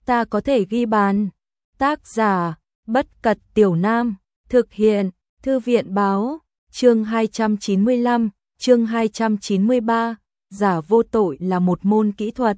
ta có thể ghi bàn. Tác giả, Bất Cật Tiểu Nam, thực hiện, Thư viện báo, chương 295, chương 293, giả vô tội là một môn kỹ thuật.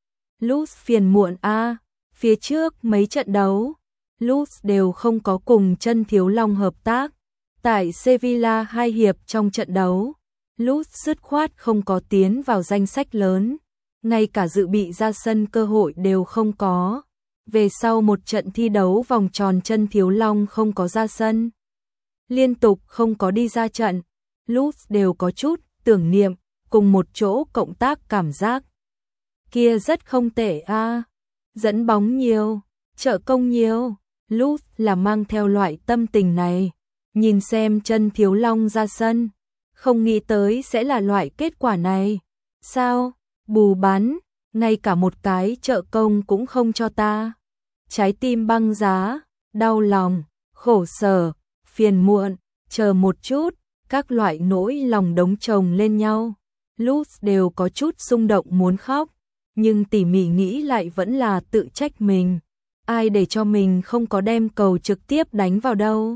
Luz phiền muộn a, phía trước mấy trận đấu, Luz đều không có cùng Chân Thiếu Long hợp tác. Tại Sevilla 2 hiệp trong trận đấu, Luz dứt khoát không có tiến vào danh sách lớn, ngay cả dự bị ra sân cơ hội đều không có. Về sau một trận thi đấu vòng tròn Chân Thiếu Long không có ra sân, liên tục không có đi ra trận, Luz đều có chút tưởng niệm, cùng một chỗ cộng tác cảm giác. Kia rất không tệ a, dẫn bóng nhiều, trợ công nhiều, Luz là mang theo loại tâm tình này, nhìn xem Chân Thiếu Long ra sân, không nghĩ tới sẽ là loại kết quả này. Sao, bù bắn, ngay cả một cái trợ công cũng không cho ta. Trái tim băng giá, đau lòng, khổ sở, phiền muộn, chờ một chút, các loại nỗi lòng đống chồng lên nhau. Luz đều có chút xung động muốn khóc, nhưng tỉ mỉ nghĩ lại vẫn là tự trách mình. Ai để cho mình không có đem cầu trực tiếp đánh vào đâu.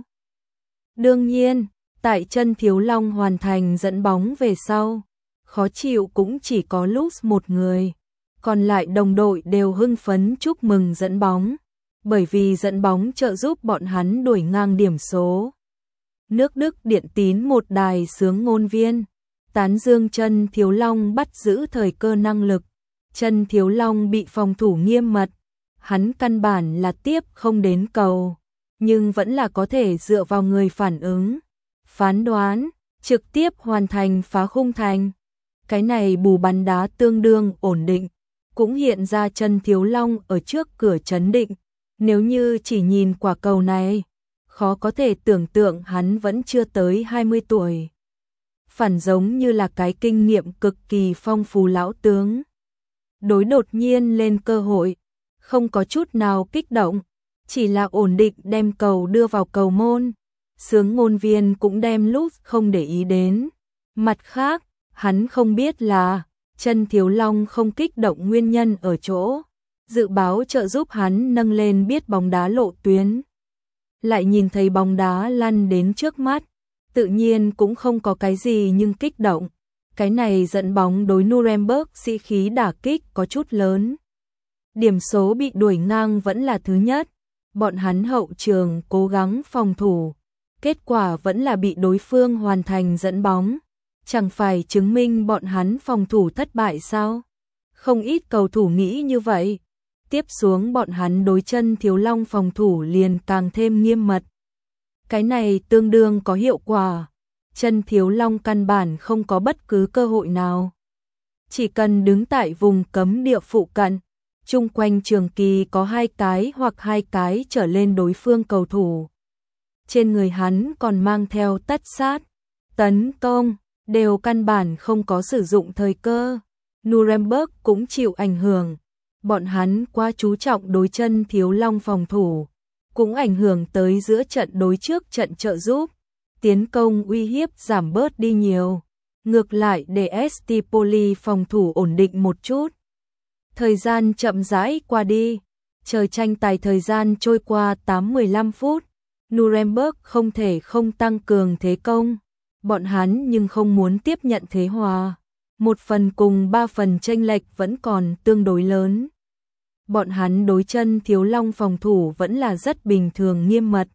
Đương nhiên, tại Chân Thiếu Long hoàn thành dẫn bóng về sau, khó chịu cũng chỉ có Luz một người. Còn lại đồng đội đều hưng phấn chúc mừng dẫn bóng, bởi vì dẫn bóng trợ giúp bọn hắn đuổi ngang điểm số. Nước Đức Điện Tín một đài sướng ngôn viên, tán dương Chân Thiếu Long bắt giữ thời cơ năng lực. Chân Thiếu Long bị phòng thủ nghiêm mật, hắn căn bản là tiếp không đến cầu, nhưng vẫn là có thể dựa vào người phản ứng, phán đoán, trực tiếp hoàn thành phá khung thành. Cái này bù bắn đá tương đương ổn định, cũng hiện ra Chân Thiếu Long ở trước cửa chấn định. Nếu như chỉ nhìn quả cầu này, khó có thể tưởng tượng hắn vẫn chưa tới 20 tuổi. Phản giống như là cái kinh nghiệm cực kỳ phong phú lão tướng. Đối đột nhiên lên cơ hội, không có chút nào kích động, chỉ là ổn định đem cầu đưa vào cầu môn. Sướng ngôn viên cũng đem Luz không để ý đến. Mặt khác, hắn không biết là Chân Thiếu Long không kích động nguyên nhân ở chỗ dự báo trợ giúp hắn nâng lên biết bóng đá lộ tuyến. Lại nhìn thấy bóng đá lăn đến trước mắt, tự nhiên cũng không có cái gì nhưng kích động. Cái này dẫn bóng đối Nuremberg sĩ khí đả kích có chút lớn. Điểm số bị đuổi ngang vẫn là thứ nhất, bọn hắn hậu trường cố gắng phòng thủ, kết quả vẫn là bị đối phương hoàn thành dẫn bóng. Chẳng phải chứng minh bọn hắn phòng thủ thất bại sao? Không ít cầu thủ nghĩ như vậy. Tiếp xuống bọn hắn đối Chân Thiếu Long phòng thủ liền càng thêm nghiêm mật. Cái này tương đương có hiệu quả. Chân Thiếu Long căn bản không có bất cứ cơ hội nào. Chỉ cần đứng tại vùng cấm địa phụ cận, chung quanh trường kỳ có 2 cái hoặc 2 cái trở lên đối phương cầu thủ. Trên người hắn còn mang theo tất sát, tấn công, đều căn bản không có sử dụng thời cơ. Nuremberg cũng chịu ảnh hưởng. Bọn hắn quá chú trọng đối Chân Thiếu Long phòng thủ, cũng ảnh hưởng tới giữa trận đối trước trận trợ giúp. Tiến công uy hiếp giảm bớt đi nhiều, ngược lại để Stipoli phòng thủ ổn định một chút. Thời gian chậm rãi qua đi, chờ tranh tài thời gian trôi qua 8-15 phút, Nuremberg không thể không tăng cường thế công, bọn hắn nhưng không muốn tiếp nhận thế hòa. 1 phần cùng 3 phần chênh lệch vẫn còn tương đối lớn. Bọn hắn đối Chân Thiếu Long phòng thủ vẫn là rất bình thường nghiêm mật.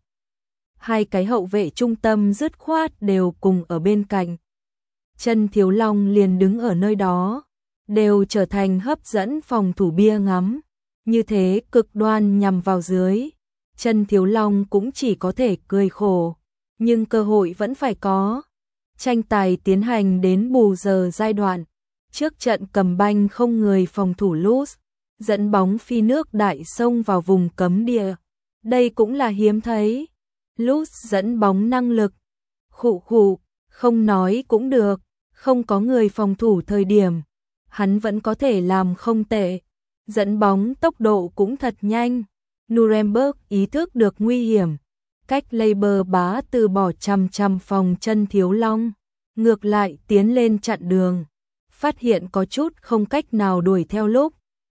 2 cái hậu vệ trung tâm dứt khoát đều cùng ở bên cạnh. Chân Thiếu Long liền đứng ở nơi đó, đều trở thành hấp dẫn phòng thủ bia ngắm. Như thế cực đoan nhằm vào dưới. Chân Thiếu Long cũng chỉ có thể cười khổ, nhưng cơ hội vẫn phải có. Tranh tài tiến hành đến bù giờ giai đoạn. Trước trận cầm banh không người phòng thủ Luz, dẫn bóng phi nước đại xông vào vùng cấm địa. Đây cũng là hiếm thấy. Luz dẫn bóng năng lực. Khụ khụ, không nói cũng được, không có người phòng thủ thời điểm. Hắn vẫn có thể làm không tệ. Dẫn bóng tốc độ cũng thật nhanh. Nuremberg ý thức được nguy hiểm. Cách Leiber bá từ bỏ chằm phòng Chân Thiếu Long. Ngược lại tiến lên chặn đường. Phát hiện có chút không cách nào đuổi theo lúc.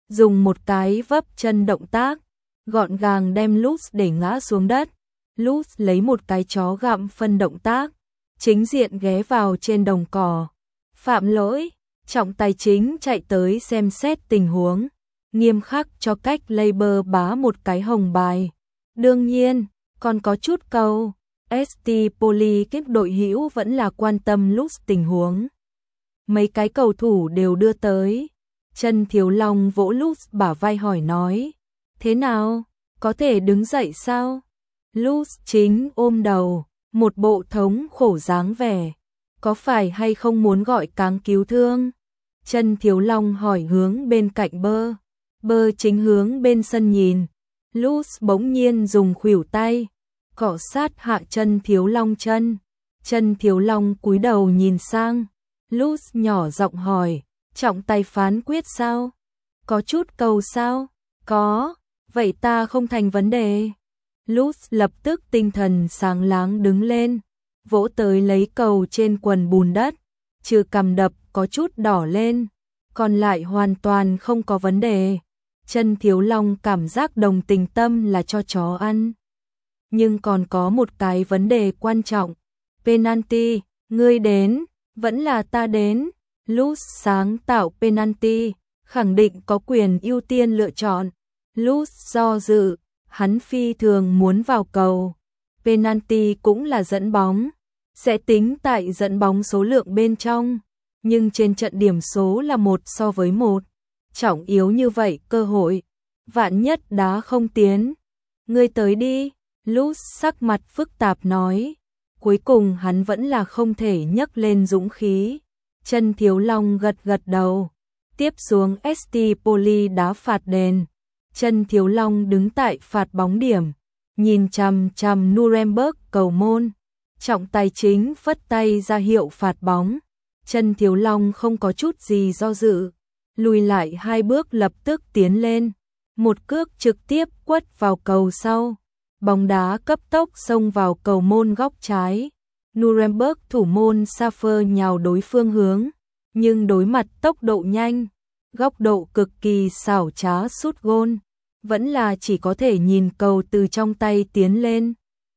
dùng một cái vấp chân động tác, gọn gàng đem Lutz để ngã xuống đất. Lutz lấy một cái chó gặm phân động tác, chính diện ghé vào trên đồng cỏ. Phạm lỗi, trọng tài chính chạy tới xem xét tình huống, nghiêm khắc cho cách Labour bá một cái hồng bài. Đương nhiên, còn có chút câu, ST Police đội hữu vẫn là quan tâm Lutz tình huống. Mấy cái cầu thủ đều đưa tới. Trần Thiếu Long vỗ Lutz bả vai hỏi nói, thế nào, có thể đứng dậy sao? Lutz chính ôm đầu, một bộ thống khổ dáng vẻ, có phải hay không muốn gọi cáng cứu thương? Trần Thiếu Long hỏi hướng bên cạnh Bơ. Bơ chính hướng bên sân nhìn. Lutz bỗng nhiên dùng khuỷu tay cọ sát hạ Trần Thiếu Long chân. Trần Thiếu Long cúi đầu nhìn sang. Lutz nhỏ giọng hỏi, trọng tài phán quyết sao? Có chút cầu sao? Có, vậy ta không thành vấn đề. Lutz lập tức tinh thần sáng láng đứng lên, vỗ tới lấy cầu trên quần bùn đất, trừ cằm đập có chút đỏ lên, còn lại hoàn toàn không có vấn đề. Trần Thiếu Long cảm giác đồng tình tâm là cho chó ăn. Nhưng còn có một cái vấn đề quan trọng. Penalty, ngươi đến, vẫn là ta đến. Lutz sáng tạo penalty, khẳng định có quyền ưu tiên lựa chọn. Lutz do dự, hắn phi thường muốn vào cầu. Penalty cũng là dẫn bóng, sẽ tính tại dẫn bóng số lượng bên trong, nhưng trên trận điểm số là 1-1. Trọng yếu như vậy cơ hội, vạn nhất đá không tiến. Ngươi tới đi, Lutz sắc mặt phức tạp nói. Cuối cùng hắn vẫn là không thể nhấc lên dũng khí. Trần Thiếu Long gật gật đầu. Tiếp xuống ST Poli đá phạt đền. Trần Thiếu Long đứng tại phạt bóng điểm, nhìn chằm chằm Nuremberg cầu môn. Trọng tài chính phất tay ra hiệu phạt bóng. Trần Thiếu Long không có chút gì do dự, lùi lại 2 bước lập tức tiến lên. Một cước trực tiếp quất vào cầu sau. Bóng đá cấp tốc xông vào cầu môn góc trái. Nuremberg thủ môn Safer nhào đối phương hướng, nhưng đối mặt tốc độ nhanh, góc độ cực kỳ xảo trá sút gôn, vẫn là chỉ có thể nhìn cầu từ trong tay tiến lên.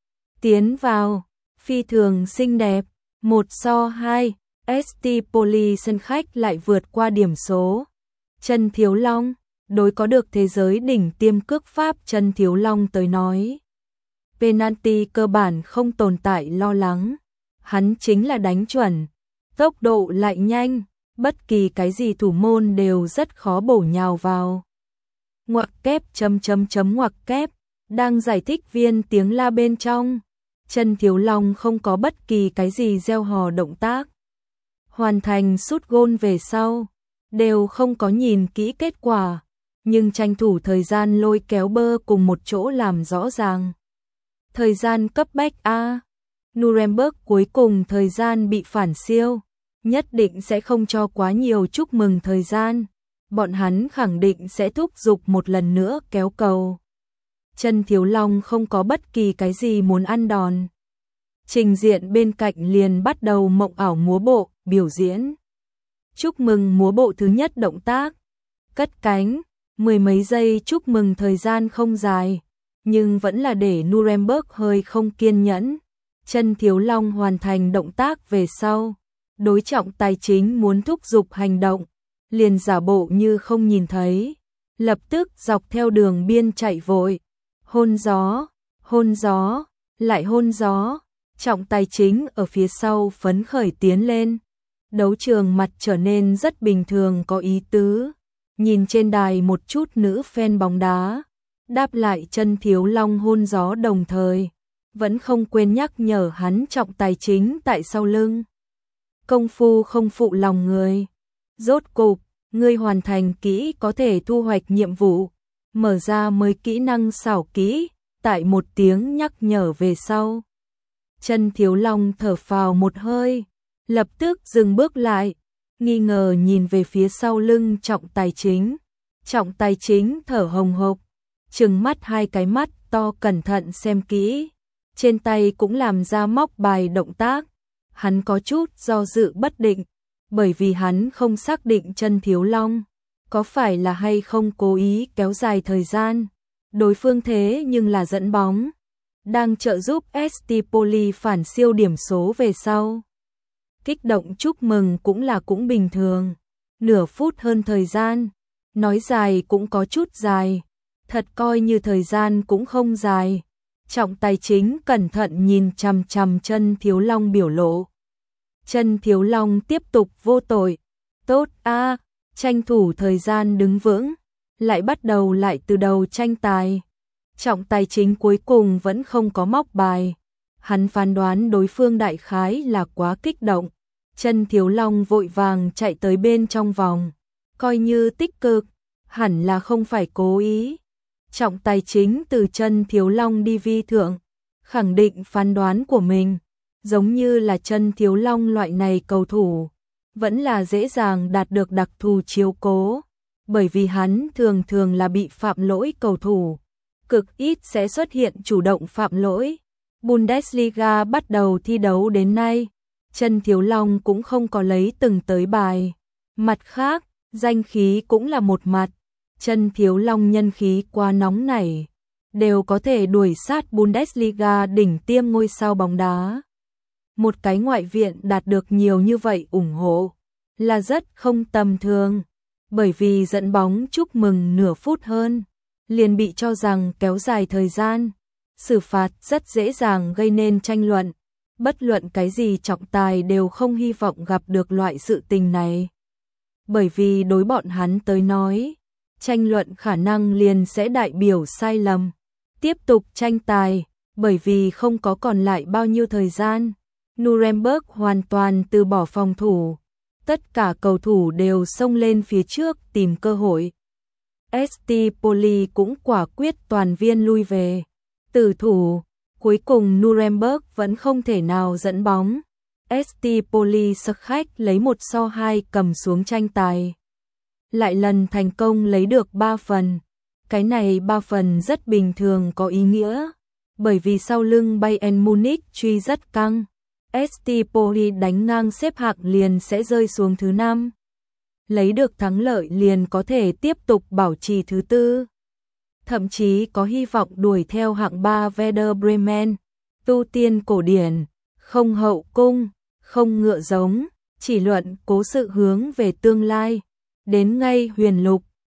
Tiến vào, phi thường xinh đẹp, 1-2, ST Poli sân khách lại vượt qua điểm số. Trần Thiếu Long, đối có được thế giới đỉnh tiêm cước pháp Trần Thiếu Long tới nói. Penalty cơ bản không tồn tại lo lắng, hắn chính là đánh chuẩn, tốc độ lại nhanh, bất kỳ cái gì thủ môn đều rất khó bổ nhào vào. Ngoặc kép ngoặc kép, đang giải thích viên tiếng la bên trong. Trần Thiếu Long không có bất kỳ cái gì gieo hò động tác. Hoàn thành sút gôn về sau, đều không có nhìn kỹ kết quả, nhưng tranh thủ thời gian lôi kéo Bơ cùng một chỗ làm rõ ràng. Thời gian cấp bách A. Nuremberg cuối cùng thời gian bị phản siêu, nhất định sẽ không cho quá nhiều chúc mừng thời gian. Bọn hắn khẳng định sẽ thúc giục một lần nữa kéo cầu. Trần Thiếu Long không có bất kỳ cái gì muốn ăn đòn. Trình diện bên cạnh liền bắt đầu mộng ảo múa bộ, biểu diễn. Chúc mừng múa bộ thứ nhất động tác. Cất cánh, 10 mấy giây chúc mừng thời gian không dài, nhưng vẫn là để Nuremberg hơi không kiên nhẫn. Trần Thiếu Long hoàn thành động tác về sau, đối trọng tài chính muốn thúc giục hành động, liền giả bộ như không nhìn thấy, lập tức dọc theo đường biên chạy vội, hôn gió, lại hôn gió. Trọng tài chính ở phía sau phấn khởi tiến lên. Đấu trường mặt trở nên rất bình thường có ý tứ. Nhìn trên đài một chút nữ fan bóng đá, đáp lại Trần Thiếu Long hôn gió đồng thời, vẫn không quên nhắc nhở hắn trọng tài chính tại sau lưng. Công phu không phụ lòng người. Rốt cục, ngươi hoàn thành kỹ có thể thu hoạch nhiệm vụ, mở ra mới kỹ năng xảo kỹ, tại một tiếng nhắc nhở về sau. Trần Thiếu Long thở phào một hơi, lập tức dừng bước lại, nghi ngờ nhìn về phía sau lưng trọng tài chính. Trọng tài chính thở hồng hộc, trừng mắt 2 cái mắt to cẩn thận xem kỹ, trên tay cũng làm ra móc bài động tác. Hắn có chút do dự bất định, bởi vì hắn không xác định Trần Thiếu Long có phải là hay không cố ý kéo dài thời gian. Đối phương thế nhưng là dẫn bóng, đang trợ giúp ST Poli phản siêu điểm số về sau. Kích động chúc mừng cũng bình thường. Nửa phút hơn thời gian, nói dài cũng có chút dài, thật coi như thời gian cũng không dài. Trọng Tài Chính cẩn thận nhìn chằm chằm Chân Thiếu Long biểu lộ. Chân Thiếu Long tiếp tục vô tội. Tốt a, tranh thủ thời gian đứng vững, lại bắt đầu lại từ đầu tranh tài. Trọng Tài Chính cuối cùng vẫn không có móc bài. Hắn phán đoán đối phương đại khái là quá kích động. Chân Thiếu Long vội vàng chạy tới bên trong vòng, coi như tích cực, hẳn là không phải cố ý. Trọng Tài Chính từ Chân Thiếu Long đi vi thượng, khẳng định phán đoán của mình, giống như là Chân Thiếu Long loại này cầu thủ, vẫn là dễ dàng đạt được đặc thù chiếu cố, bởi vì hắn thường thường là bị phạm lỗi cầu thủ, cực ít sẽ xuất hiện chủ động phạm lỗi. Bundesliga bắt đầu thi đấu đến nay, Chân Thiếu Long cũng không có lấy từng tới bài. Mặt khác, danh khí cũng là một mặt. Chân Thiếu Long nhân khí quá nóng nảy, đều có thể đuổi sát Bundesliga đỉnh tiêm ngôi sao bóng đá. Một cái ngoại viện đạt được nhiều như vậy ủng hộ là rất không tầm thường, bởi vì dẫn bóng chúc mừng nửa phút hơn, liền bị cho rằng kéo dài thời gian, xử phạt rất dễ dàng gây nên tranh luận. Bất luận cái gì trọng tài đều không hy vọng gặp được loại sự tình này. Bởi vì đối bọn hắn tới nói, tranh luận khả năng liền sẽ đại biểu sai lầm. Tiếp tục tranh tài, bởi vì không có còn lại bao nhiêu thời gian. Nuremberg hoàn toàn từ bỏ phòng thủ. Tất cả cầu thủ đều xông lên phía trước tìm cơ hội. ST Poli cũng quả quyết toàn viên lui về. Tử thủ. Cuối cùng Nuremberg vẫn không thể nào dẫn bóng. ST Poli sực khách lấy 1-2 cầm xuống tranh tài. Lại lần thành công lấy được 3 phần. Cái này 3 phần rất bình thường có ý nghĩa. Bởi vì sau lưng Bayern Munich truy rất căng. ST Poli đánh ngang xếp hạng liền sẽ rơi xuống thứ 5. Lấy được thắng lợi liền có thể tiếp tục bảo trì thứ 4. Thậm chí có hy vọng đuổi theo hạng 3 Werder Bremen. Tu tiên cổ điển, không hậu cung, không ngựa giống, chỉ luận cố sự hướng về tương lai. Đến ngay huyền lục,